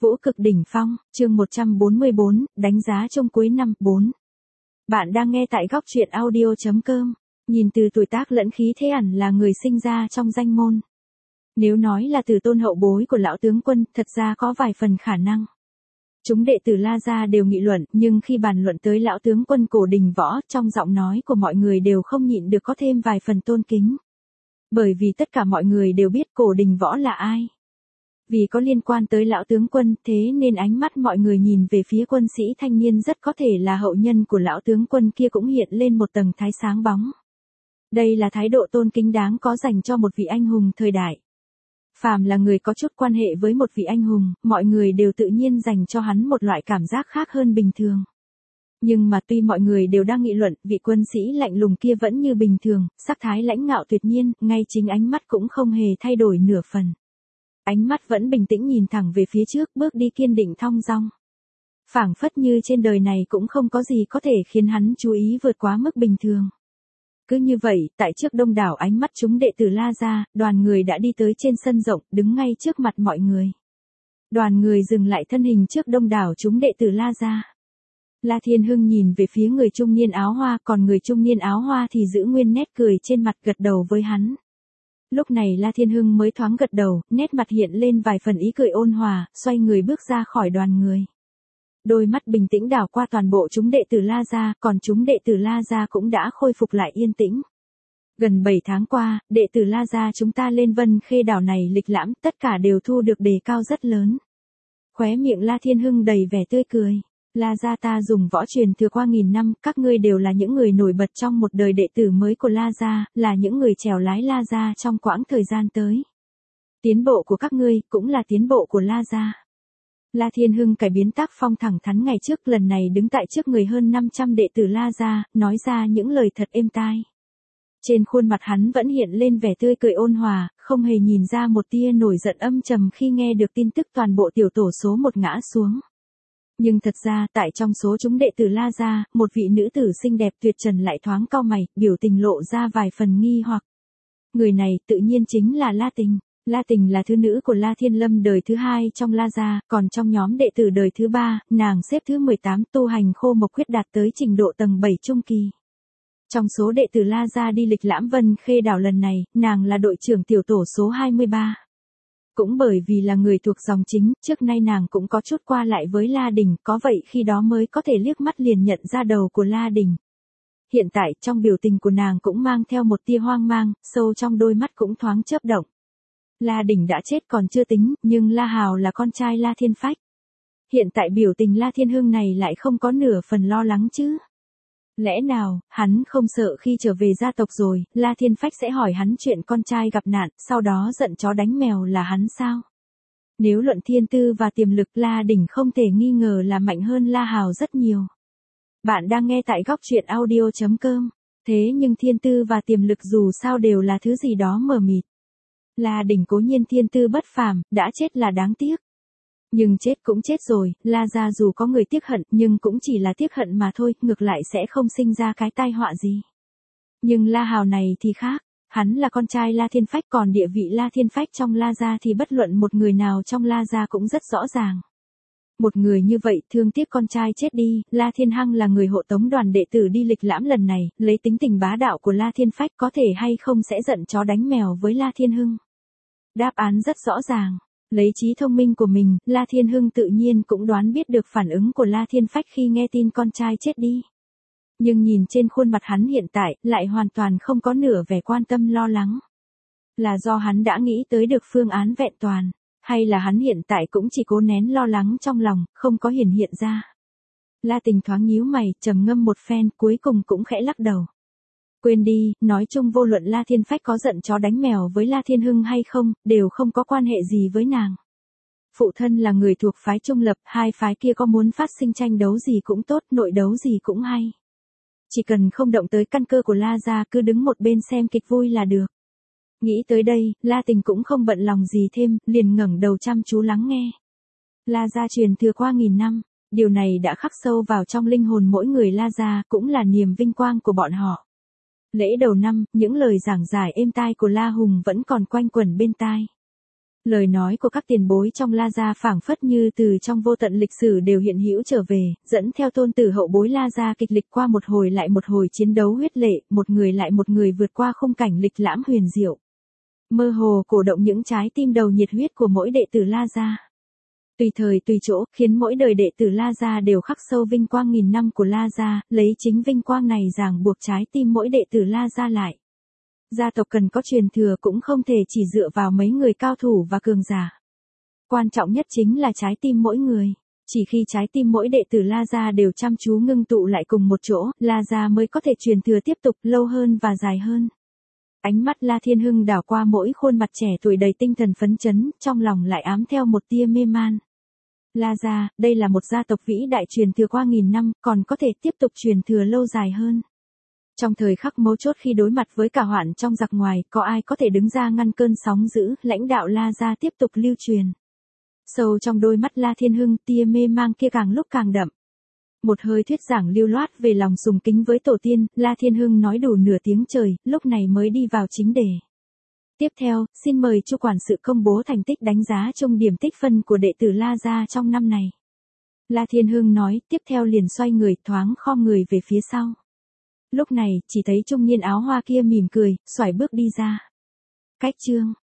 Vũ cực đỉnh phong, chương 144, đánh giá trong cuối năm, 4. Bạn đang nghe tại góc truyện audio.com. Nhìn từ tuổi tác lẫn khí thế hẳn là người sinh ra trong danh môn. Nếu nói là từ tôn hậu bối của lão tướng quân, thật ra có vài phần khả năng. Chúng đệ tử La Gia đều nghị luận, nhưng khi bàn luận tới lão tướng quân Cổ Đình Võ, trong giọng nói của mọi người đều không nhịn được có thêm vài phần tôn kính. Bởi vì tất cả mọi người đều biết Cổ Đình Võ là ai. Vì có liên quan tới lão tướng quân, thế nên ánh mắt mọi người nhìn về phía quân sĩ thanh niên rất có thể là hậu nhân của lão tướng quân kia cũng hiện lên một tầng thái sáng bóng. Đây là thái độ tôn kính đáng có dành cho một vị anh hùng thời đại. Phàm là người có chút quan hệ với một vị anh hùng, mọi người đều tự nhiên dành cho hắn một loại cảm giác khác hơn bình thường. Nhưng mà tuy mọi người đều đang nghị luận, vị quân sĩ lạnh lùng kia vẫn như bình thường, sắc thái lãnh ngạo tuyệt nhiên, ngay chính ánh mắt cũng không hề thay đổi nửa phần. Ánh mắt vẫn bình tĩnh nhìn thẳng về phía trước, bước đi kiên định thong dong. Phảng phất như trên đời này cũng không có gì có thể khiến hắn chú ý vượt quá mức bình thường. Cứ như vậy, tại trước đông đảo ánh mắt chúng đệ tử La Gia, đoàn người đã đi tới trên sân rộng, đứng ngay trước mặt mọi người. Đoàn người dừng lại thân hình trước đông đảo chúng đệ tử La Gia. La Thiên Hưng nhìn về phía người trung niên áo hoa, còn người trung niên áo hoa thì giữ nguyên nét cười trên mặt, gật đầu với hắn. Lúc này La Thiên Hưng mới thoáng gật đầu, nét mặt hiện lên vài phần ý cười ôn hòa, xoay người bước ra khỏi đoàn người. Đôi mắt bình tĩnh đảo qua toàn bộ chúng đệ tử La Gia, còn chúng đệ tử La Gia cũng đã khôi phục lại yên tĩnh. Gần 7 tháng qua, đệ tử La Gia chúng ta lên Vân Khê đảo này lịch lãm, tất cả đều thu được đề cao rất lớn. Khóe miệng La Thiên Hưng đầy vẻ tươi cười. La Gia ta dùng võ truyền thừa qua nghìn năm, các ngươi đều là những người nổi bật trong một đời đệ tử mới của La Gia, là những người chèo lái La Gia trong quãng thời gian tới. Tiến bộ của các ngươi, cũng là tiến bộ của La Gia. La Thiên Hưng cải biến tác phong thẳng thắn ngày trước, lần này đứng tại trước người hơn 500 đệ tử La Gia, nói ra những lời thật êm tai. Trên khuôn mặt hắn vẫn hiện lên vẻ tươi cười ôn hòa, không hề nhìn ra một tia nổi giận âm trầm khi nghe được tin tức toàn bộ tiểu tổ số 1 ngã xuống. Nhưng thật ra, tại trong số chúng đệ tử La Gia, một vị nữ tử xinh đẹp tuyệt trần lại thoáng cau mày, biểu tình lộ ra vài phần nghi hoặc. Người này tự nhiên chính là La Tình. La Tình là thứ nữ của La Thiên Lâm đời thứ 2 trong La Gia, còn trong nhóm đệ tử đời thứ 3, nàng xếp thứ 18, tu hành khô mộc quyết đạt tới trình độ tầng 7 trung kỳ. Trong số đệ tử La Gia đi lịch lãm Vân Khê đảo lần này, nàng là đội trưởng tiểu tổ số 23. Cũng bởi vì là người thuộc dòng chính, trước nay nàng cũng có chút qua lại với La Đình, có vậy khi đó mới có thể liếc mắt liền nhận ra đầu của La Đình. Hiện tại, trong biểu tình của nàng cũng mang theo một tia hoang mang, sâu trong đôi mắt cũng thoáng chớp động. La Đình đã chết còn chưa tính, nhưng La Hào là con trai La Thiên Phách. Hiện tại biểu tình La Thiên Hưng này lại không có nửa phần lo lắng chứ. Lẽ nào, hắn không sợ khi trở về gia tộc rồi, La Thiên Phách sẽ hỏi hắn chuyện con trai gặp nạn, sau đó giận chó đánh mèo là hắn sao? Nếu luận thiên tư và tiềm lực, La Đình không thể nghi ngờ là mạnh hơn La Hào rất nhiều. Bạn đang nghe tại góc truyện audio.com. Thế nhưng thiên tư và tiềm lực dù sao đều là thứ gì đó mờ mịt. La Đình cố nhiên thiên tư bất phàm, đã chết là đáng tiếc. Nhưng chết cũng chết rồi, La Gia dù có người tiếc hận, nhưng cũng chỉ là tiếc hận mà thôi, ngược lại sẽ không sinh ra cái tai họa gì. Nhưng La Hào này thì khác, hắn là con trai La Thiên Phách, còn địa vị La Thiên Phách trong La Gia thì bất luận một người nào trong La Gia cũng rất rõ ràng. Một người như vậy thương tiếc con trai chết đi, La Thiên Hăng là người hộ tống đoàn đệ tử đi lịch lãm lần này, lấy tính tình bá đạo của La Thiên Phách có thể hay không sẽ giận chó đánh mèo với La Thiên Hưng. Đáp án rất rõ ràng. Lấy trí thông minh của mình, La Thiên Hưng tự nhiên cũng đoán biết được phản ứng của La Thiên Phách khi nghe tin con trai chết đi. Nhưng nhìn trên khuôn mặt hắn hiện tại, lại hoàn toàn không có nửa vẻ quan tâm lo lắng. Là do hắn đã nghĩ tới được phương án vẹn toàn, hay là hắn hiện tại cũng chỉ cố nén lo lắng trong lòng, không có hiện ra. La Tình thoáng nhíu mày, trầm ngâm một phen, cuối cùng cũng khẽ lắc đầu. Quên đi, nói chung vô luận La Thiên Phách có giận chó đánh mèo với La Thiên Hưng hay không, đều không có quan hệ gì với nàng. Phụ thân là người thuộc phái trung lập, hai phái kia có muốn phát sinh tranh đấu gì cũng tốt, nội đấu gì cũng hay. Chỉ cần không động tới căn cơ của La Gia, cứ đứng một bên xem kịch vui là được. Nghĩ tới đây, La Tình cũng không bận lòng gì thêm, liền ngẩng đầu chăm chú lắng nghe. La Gia truyền thừa qua nghìn năm, điều này đã khắc sâu vào trong linh hồn mỗi người La Gia, cũng là niềm vinh quang của bọn họ. Lễ đầu năm, những lời giảng giải êm tai của La Hùng vẫn còn quanh quẩn bên tai. Lời nói của các tiền bối trong La Gia phảng phất như từ trong vô tận lịch sử đều hiện hữu trở về, dẫn theo tôn tử hậu bối La Gia kịch lịch qua một hồi lại một hồi chiến đấu huyết lệ, một người lại một người vượt qua khung cảnh lịch lãm huyền diệu. Mơ hồ cổ động những trái tim đầu nhiệt huyết của mỗi đệ tử La Gia. Tùy thời tùy chỗ, khiến mỗi đời đệ tử La Gia đều khắc sâu vinh quang nghìn năm của La Gia, lấy chính vinh quang này ràng buộc trái tim mỗi đệ tử La Gia lại. Gia tộc cần có truyền thừa cũng không thể chỉ dựa vào mấy người cao thủ và cường giả. Quan trọng nhất chính là trái tim mỗi người. Chỉ khi trái tim mỗi đệ tử La Gia đều chăm chú ngưng tụ lại cùng một chỗ, La Gia mới có thể truyền thừa tiếp tục lâu hơn và dài hơn. Ánh mắt La Thiên Hưng đảo qua mỗi khuôn mặt trẻ tuổi đầy tinh thần phấn chấn, trong lòng lại ám theo một tia mê man. La Gia, đây là một gia tộc vĩ đại truyền thừa qua nghìn năm, còn có thể tiếp tục truyền thừa lâu dài hơn. Trong thời khắc mấu chốt khi đối mặt với cả hoạn trong giặc ngoài, có ai có thể đứng ra ngăn cơn sóng dữ, lãnh đạo La Gia tiếp tục lưu truyền. Sâu trong đôi mắt La Thiên Hưng, tia mê mang kia càng lúc càng đậm. Một hơi thuyết giảng lưu loát về lòng sùng kính với tổ tiên, La Thiên Hưng nói đủ nửa tiếng trời, lúc này mới đi vào chính đề. Tiếp theo, xin mời Chu quản sự công bố thành tích đánh giá chung điểm tích phân của đệ tử La Gia trong năm này. La Thiên Hưng nói, tiếp theo liền xoay người, thoáng khom người về phía sau. Lúc này, chỉ thấy trung niên áo hoa kia mỉm cười, xoải bước đi ra. Cách chương